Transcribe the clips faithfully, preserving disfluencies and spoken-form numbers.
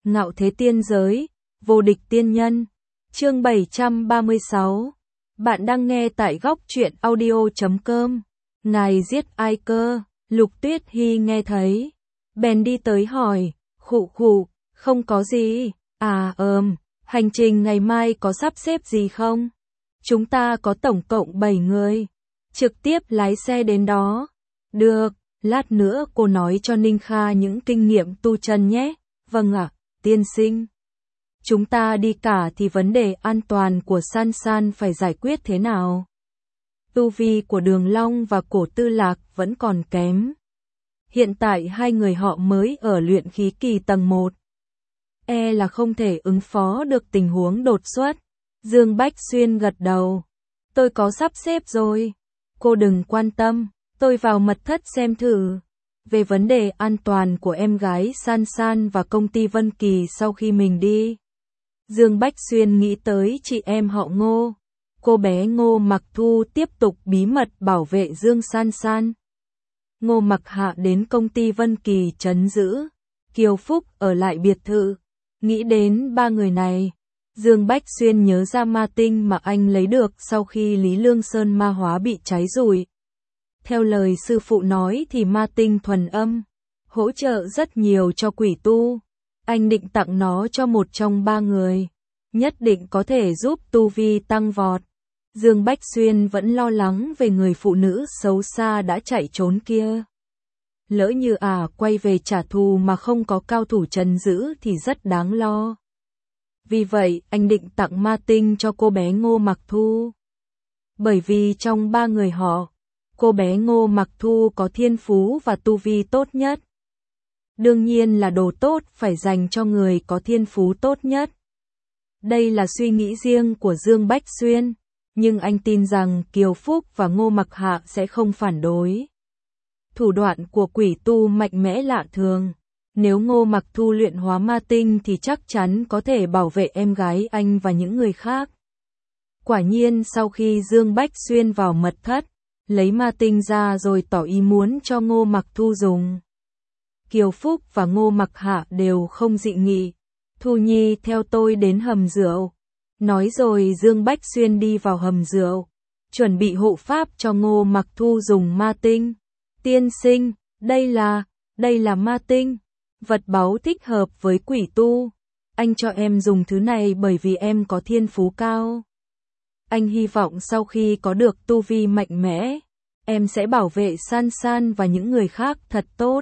Ngạo thế tiên giới, vô địch tiên nhân. Chương bảy trăm ba mươi sáu. Bạn đang nghe tại góc truyện audio chấm com. Ngài giết ai cơ? Lục Tuyết Hy nghe thấy, bèn đi tới hỏi, khụ khụ, không có gì. À ừm, hành trình ngày mai có sắp xếp gì không? Chúng ta có tổng cộng bảy người. Trực tiếp lái xe đến đó. Được, lát nữa cô nói cho Ninh Kha những kinh nghiệm tu chân nhé. Vâng ạ, tiên sinh. Chúng ta đi cả thì vấn đề an toàn của San San phải giải quyết thế nào? Tu vi của Đường Long và Cổ Tư Lạc vẫn còn kém. Hiện tại hai người họ mới ở luyện khí kỳ tầng một. E là không thể ứng phó được tình huống đột xuất. Dương Bách Xuyên gật đầu. Tôi có sắp xếp rồi. Cô đừng quan tâm, tôi vào mật thất xem thử. Về vấn đề an toàn của em gái San San và công ty Vân Kỳ sau khi mình đi. Dương Bách Xuyên nghĩ tới chị em họ Ngô. Cô bé Ngô Mặc Thu tiếp tục bí mật bảo vệ Dương San San. Ngô Mặc Hạ đến công ty Vân Kỳ trấn giữ. Kiều Phúc ở lại biệt thự. Nghĩ đến ba người này, Dương Bách Xuyên nhớ ra ma tinh mà anh lấy được sau khi Lý Lương Sơn ma hóa bị cháy rụi. Theo lời sư phụ nói thì ma tinh thuần âm, hỗ trợ rất nhiều cho quỷ tu. Anh định tặng nó cho một trong ba người, nhất định có thể giúp tu vi tăng vọt. Dương Bách Xuyên vẫn lo lắng về người phụ nữ xấu xa đã chạy trốn kia. Lỡ như à quay về trả thù mà không có cao thủ trấn giữ thì rất đáng lo. Vì vậy, anh định tặng ma tinh cho cô bé Ngô Mặc Thu. Bởi vì trong ba người họ, cô bé Ngô Mặc Thu có thiên phú và tu vi tốt nhất. Đương nhiên là đồ tốt phải dành cho người có thiên phú tốt nhất. Đây là suy nghĩ riêng của Dương Bách Xuyên, nhưng anh tin rằng Kiều Phúc và Ngô Mặc Hạ sẽ không phản đối. Thủ đoạn của quỷ tu mạnh mẽ lạ thường. Nếu Ngô Mặc Thu luyện hóa ma tinh thì chắc chắn có thể bảo vệ em gái anh và những người khác. Quả nhiên sau khi Dương Bách Xuyên vào mật thất, lấy ma tinh ra rồi tỏ ý muốn cho Ngô Mặc Thu dùng. Kiều Phúc và Ngô Mặc Hạ đều không dị nghị. Thu Nhi theo tôi đến hầm rượu. Nói rồi Dương Bách Xuyên đi vào hầm rượu, chuẩn bị hộ pháp cho Ngô Mặc Thu dùng ma tinh. Tiên sinh, đây là, đây là ma tinh. Vật báu thích hợp với quỷ tu. Anh cho em dùng thứ này bởi vì em có thiên phú cao. Anh hy vọng sau khi có được tu vi mạnh mẽ, em sẽ bảo vệ San San và những người khác thật tốt.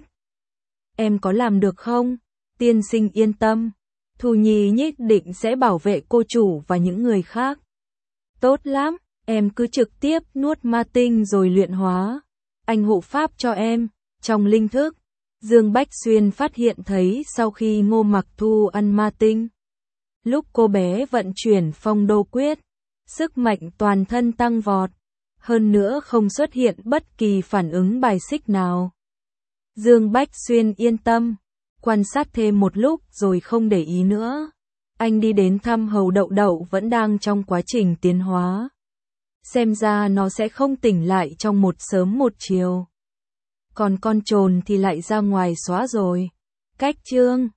Em có làm được không? Tiên sinh yên tâm. Thu Nhi nhất định sẽ bảo vệ cô chủ và những người khác. Tốt lắm, em cứ trực tiếp nuốt ma tinh rồi luyện hóa. Anh hộ pháp cho em, trong linh thức. Dương Bách Xuyên phát hiện thấy sau khi Ngô Mặc Thu ăn ma tinh, lúc cô bé vận chuyển phong đô quyết, sức mạnh toàn thân tăng vọt, hơn nữa không xuất hiện bất kỳ phản ứng bài xích nào. Dương Bách Xuyên yên tâm, quan sát thêm một lúc rồi không để ý nữa. Anh đi đến thăm Hầu Đậu Đậu vẫn đang trong quá trình tiến hóa. Xem ra nó sẽ không tỉnh lại trong một sớm một chiều. Còn con trồn thì lại ra ngoài xóa rồi. Cách chương